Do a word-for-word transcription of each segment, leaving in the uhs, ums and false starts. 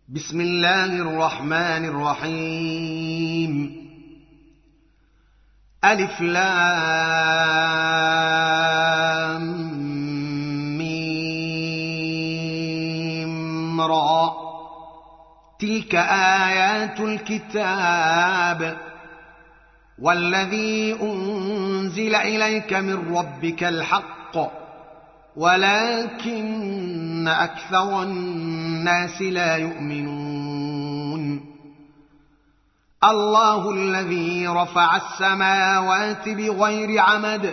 بسم الله الرحمن الرحيم. ألف لام ميم را. تلك آيات الكتاب والذي أنزل إليك من ربك الحق ولكن أكثر الناس لا يؤمنون. الله الذي رفع السماوات بغير عمد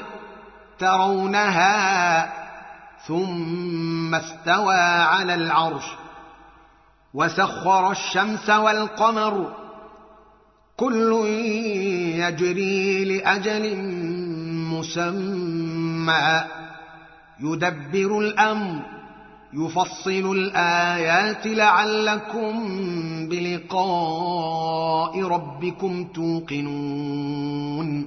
ترونها ثم استوى على العرش وسخر الشمس والقمر كل يجري لأجل مسمى يدبر الأمر يفصل الآيات لعلكم بلقاء ربكم توقنون.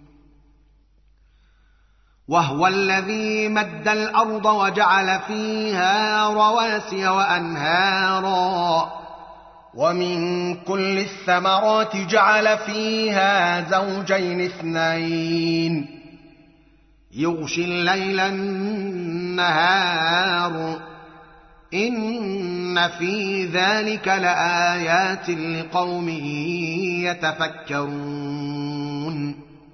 وهو الذي مد الأرض وجعل فيها رواسي وأنهارا ومن كل الثمرات جعل فيها زوجين اثنين يغشي الليل النهار إن في ذلك لآيات لقوم يتفكرون.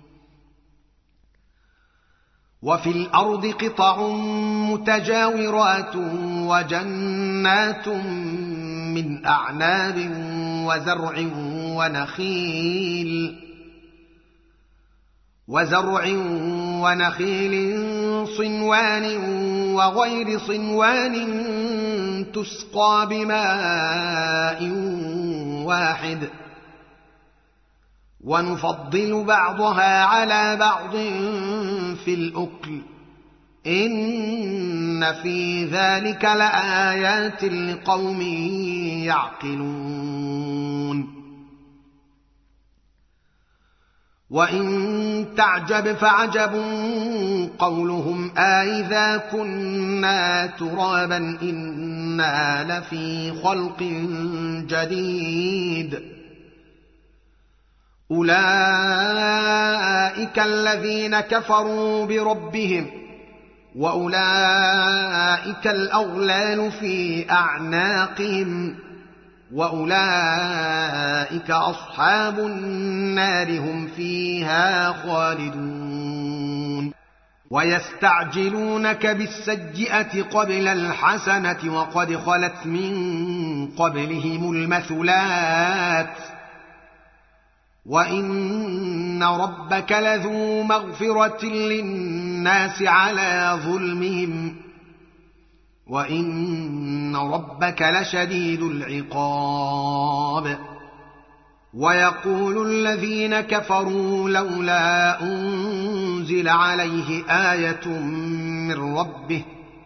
وفي الأرض قطع متجاورات وجنات من أعناب وزرع ونخيل وزرع ونخيل صنوان وغير صنوان تسقى بماء واحد ونفضل بعضها على بعض في الأكل إن في ذلك لآيات لقوم يعقلون. وإن تعجب فعجب قولهم أإذا كنا ترابا إنا لفي خلق جديد. أولئك الذين كفروا بربهم وأولئك الأغلال في أعناقهم وأولئك أصحاب النار هم فيها خالدون. ويستعجلونك بالسيئة قبل الحسنة وقد خلت من قبلهم المثلات وإن ربك لذو مغفرة للناس على ظلمهم وإن ربك لشديد العقاب. ويقول الذين كفروا لولا أنزل عليه آية من ربه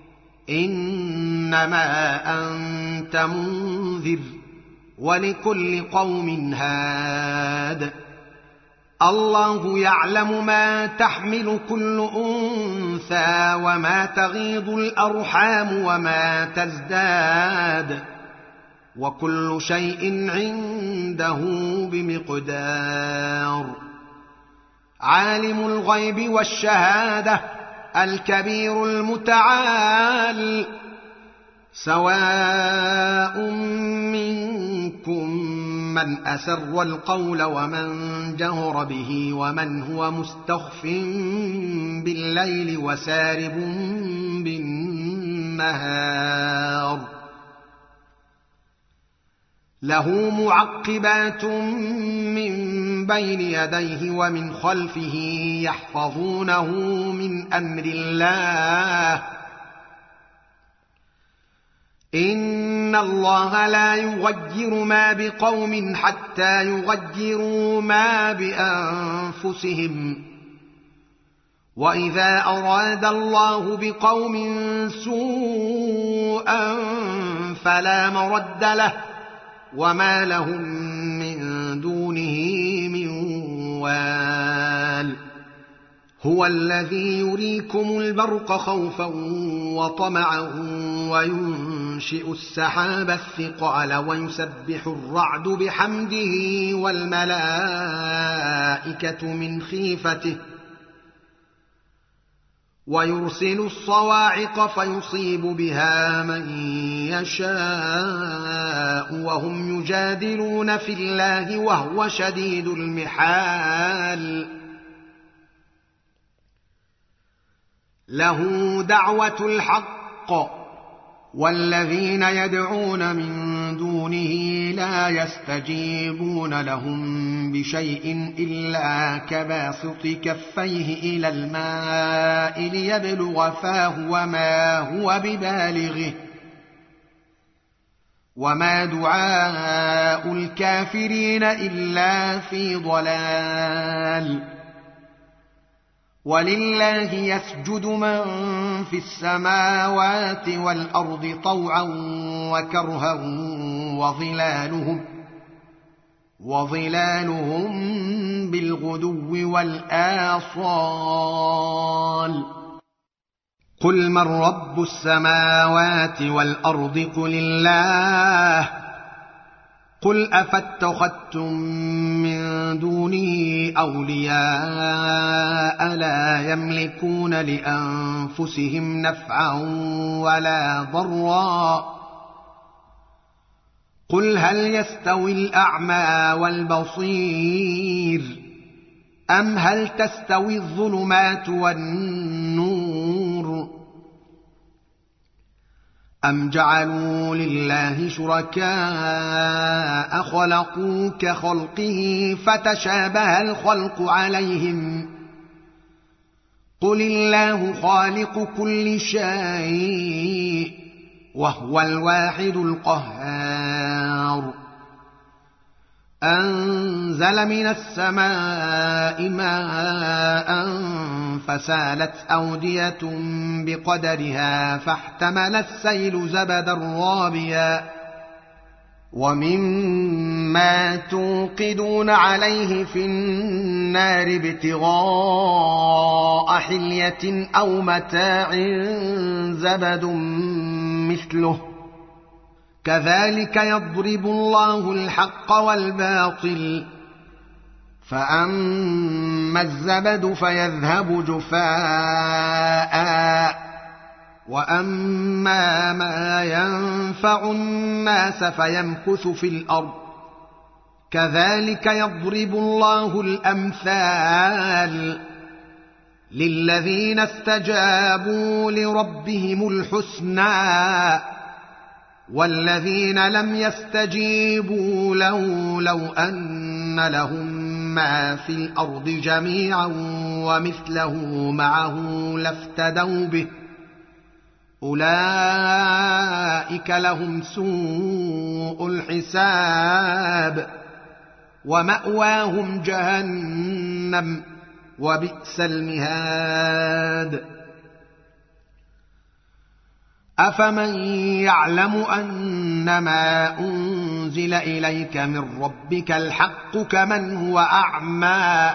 إنما أنت منذر ولكل قوم هاد. الله يعلم ما تحمل كل أنثى وما تغيض الأرحام وما تزداد وكل شيء عنده بمقدار. عالم الغيب والشهادة الكبير المتعال سواء منكم من أسر القول ومن جهر به ومن هو مستخف بالليل وسارب بالنهار. له معقبات من بين يديه ومن خلفه يحفظونه من أمر الله إن الله لا يغير ما بقوم حتى يغيروا ما بأنفسهم وإذا أراد الله بقوم سوءا فلا مرد له وما لهم من دونه من وال. هو الذي يريكم البرق خوفا وطمعا وينزل وينشئ السحاب الثقال ويسبح الرعد بحمده والملائكة من خيفته ويرسل الصواعق فيصيب بها من يشاء وهم يجادلون في الله وهو شديد المحال له دعوة الحق والذين يدعون من دونه لا يستجيبون لهم بشيء إلا كباسط كفيه إلى الماء ليبلغ فاه وما هو ببالغه وما دعاء الكافرين إلا في ضلال ولله يسجد من في السماوات والأرض طوعا وكرها وظلالهم, وظلالهم بالغدو والآصال قل من رب السماوات والأرض قل الله قل أفاتخذتم من دونه أولياء لا يملكون لأنفسهم نفعا ولا ضرا قل هل يستوي الأعمى والبصير أم هل تستوي الظلمات والنور أم جعلوا لله شركاء خلقوا كخلقه فتشابه الخلق عليهم قل الله خالق كل شيء وهو الواحد القهار أنزل من السماء ماء فسالت أودية بقدرها فاحتمل السيل زبدا رابيا ومما توقدون عليه في النار ابتغاء حلية أو متاع زبد مثله كذلك يضرب الله الحق والباطل فأما الزبد فيذهب جفاء وأما ما ينفع الناس فيمكث في الأرض كذلك يضرب الله الأمثال للذين استجابوا لربهم الحسنى والذين لم يستجيبوا له لو أن لهم ما في الأرض جميعا ومثله معه لافتدوا به أولئك لهم سوء الحساب ومأواهم جهنم وبئس المهاد أفمن يعلم أنما أنزل إليك من ربك الحق كمن هو أعمى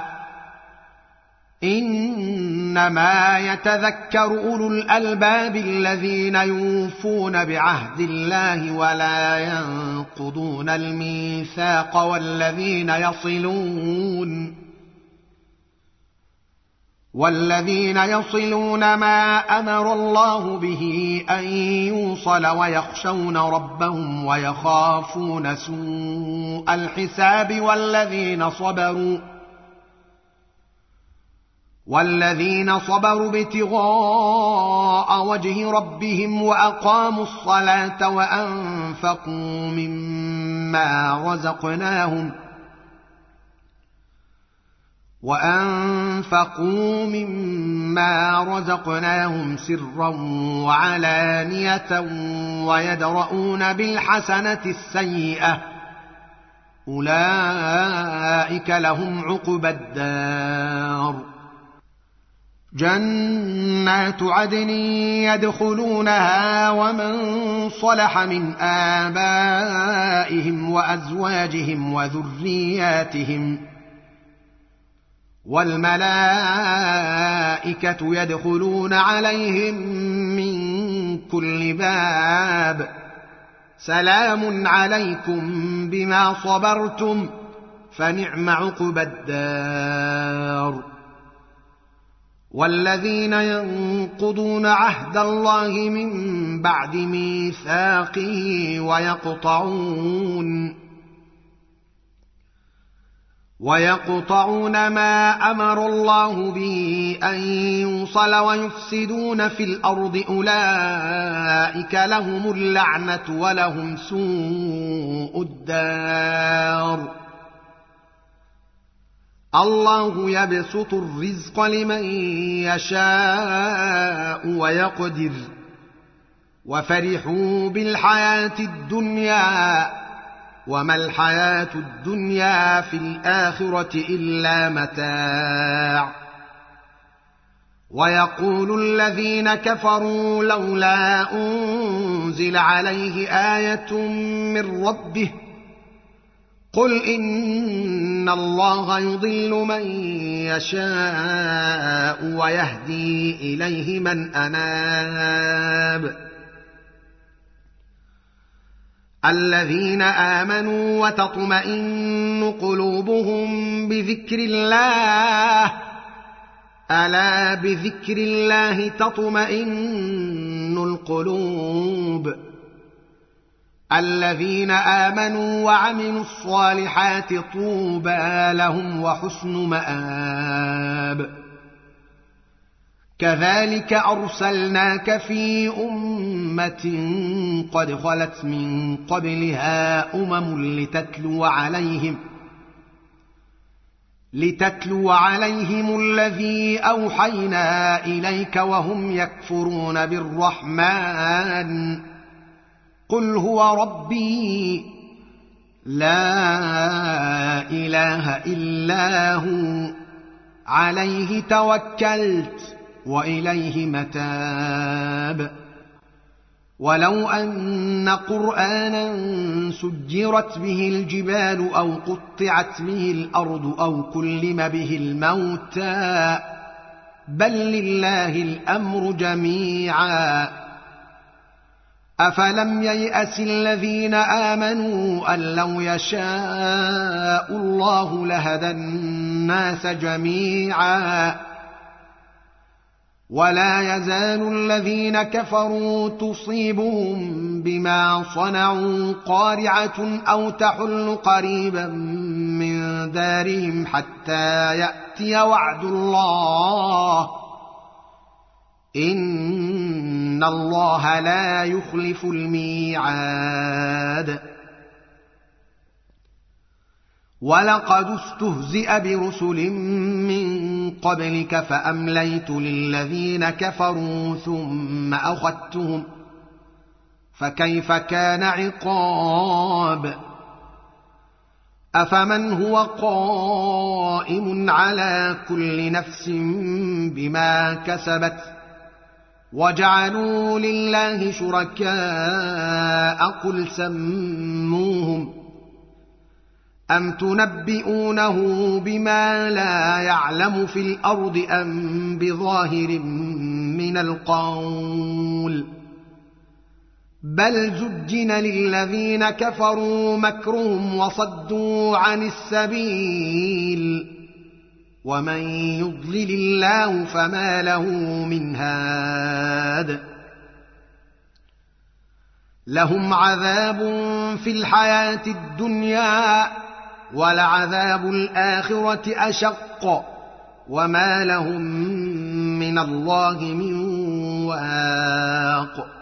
إنما يتذكر أولو الألباب الذين يوفون بعهد الله ولا ينقضون الميثاق والذين يصلون والذين يصلون ما أمر الله به أن يوصل ويخشون ربهم ويخافون سوء الحساب والذين صبروا والذين صبروا ابتغاء وجه ربهم وأقاموا الصلاة وأنفقوا مما رزقناهم وأنفقوا مما رزقناهم سرا وعلانية ويدرؤون بالحسنة السيئة أولئك لهم عقبى الدار جنات عدن يدخلونها ومن صلح من آبائهم وأزواجهم وذرياتهم والملائكة يدخلون عليهم من كل باب سلام عليكم بما صبرتم فنعم عقبى الدار. والذين ينقضون عهد الله من بعد ميثاقه ويقطعون ويقطعون ما أمر الله به أن يوصل ويفسدون في الأرض أولئك لهم اللعنة ولهم سوء الدار. الله يبسط الرزق لمن يشاء ويقدر وفرحوا بالحياة الدنيا وما الحياة الدنيا في الآخرة إلا متاع. ويقول الذين كفروا لولا أنزل عليه آية من ربه قل إن الله يضل من يشاء ويهدي إليه من أناب. الذين آمنوا وتطمئن قلوبهم بذكر الله ألا بذكر الله تطمئن القلوب. الذين آمنوا وعملوا الصالحات طوبى لهم وحسن مآب. كذلك أرسلناك في أمة قد خلت من قبلها أمم لتتلو عليهم لتتلو عليهم الذي أوحينا إليك وهم يكفرون بالرحمن قل هو ربي لا إله إلا هو عليه توكلت وإليه متاب. ولو أن قرآنا سجرت به الجبال أو قطعت به الأرض أو كلم به الموتى بل لله الأمر جميعا أفلم ييأس الذين آمنوا أن لو يشاء الله لهدى الناس جميعا ولا يزال الذين كفروا تصيبهم بما صنعوا قارعة أو تحل قريبا من دارهم حتى يأتي وعد الله إن الله لا يخلف الميعاد. ولقد استهزئ برسل من قبلك فأمليت للذين كفروا ثم أخذتهم فكيف كان عقاب. أفمن هو قائم على كل نفس بما كسبت وجعلوا لله شركاء قل سموهم أم تنبئونه بما لا يعلم في الأرض أم بظاهر من القول بل زجن للذين كفروا مكرهم وصدوا عن السبيل ومن يضلل الله فما له من هاد. لهم عذاب في الحياة الدنيا ولعذاب الآخرة أشق وما لهم من الله من واق.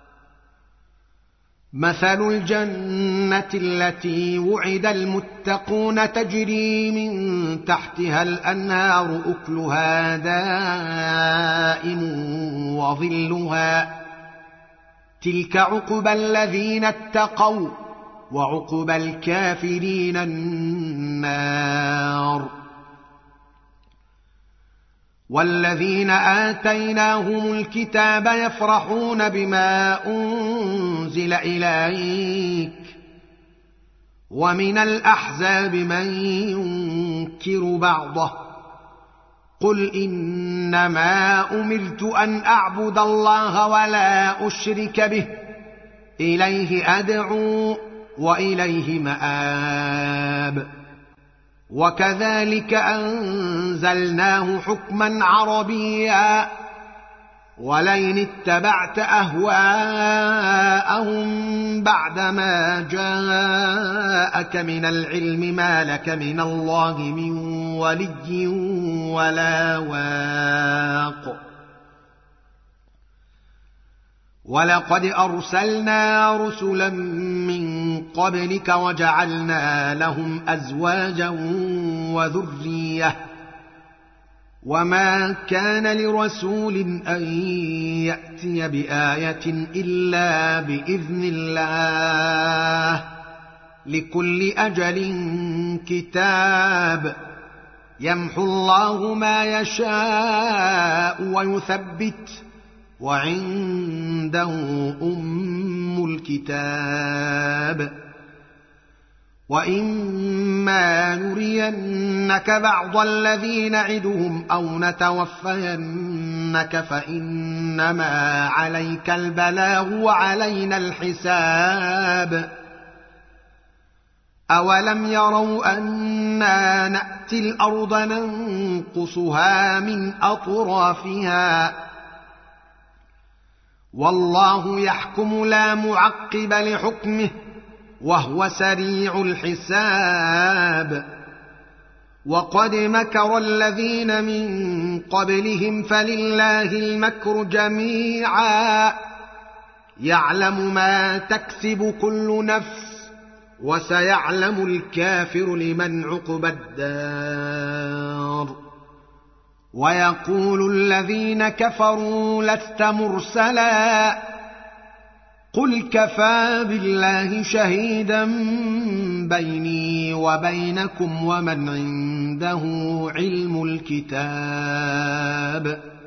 مثل الجنة التي وعد المتقون تجري من تحتها الأنهار أكلها دائم وظلها تلك عقبى الذين اتقوا وعقبى الكافرين النار. والذين آتيناهم الكتاب يفرحون بما أنزل إليك ومن الأحزاب من ينكر بعضه قل إنما أمرت أن أعبد الله ولا أشرك به إليه أدعو وإليه مآب. وكذلك أنزلناه حكما عربيا ولئن اتبعت أهواءهم بعدما جاءك من العلم ما لك من الله من ولي ولا واق. ولقد أرسلنا رسلا من قبلك وجعلنا لهم أزواجا وذرية وما كان لرسول أن يأتي بآية إلا بإذن الله لكل أجل كتاب يمحو الله ما يشاء ويثبت وعنده أم الكتاب. وإما نرينك بعض الذي نعدهم أو نتوفينك فإنما عليك البلاغ وعلينا الحساب. أولم يروا أنا نأتي الأرض ننقصها من أطرافها والله يحكم لا معقب لحكمه وهو سريع الحساب. وقد مكر الذين من قبلهم فلله المكر جميعا يعلم ما تكسب كل نفس وسيعلم الكافر لمن عقبى الدار. ويقول الذين كفروا لست مرسلا قل كفى بالله شهيدا بيني وبينكم ومن عنده علم الكتاب.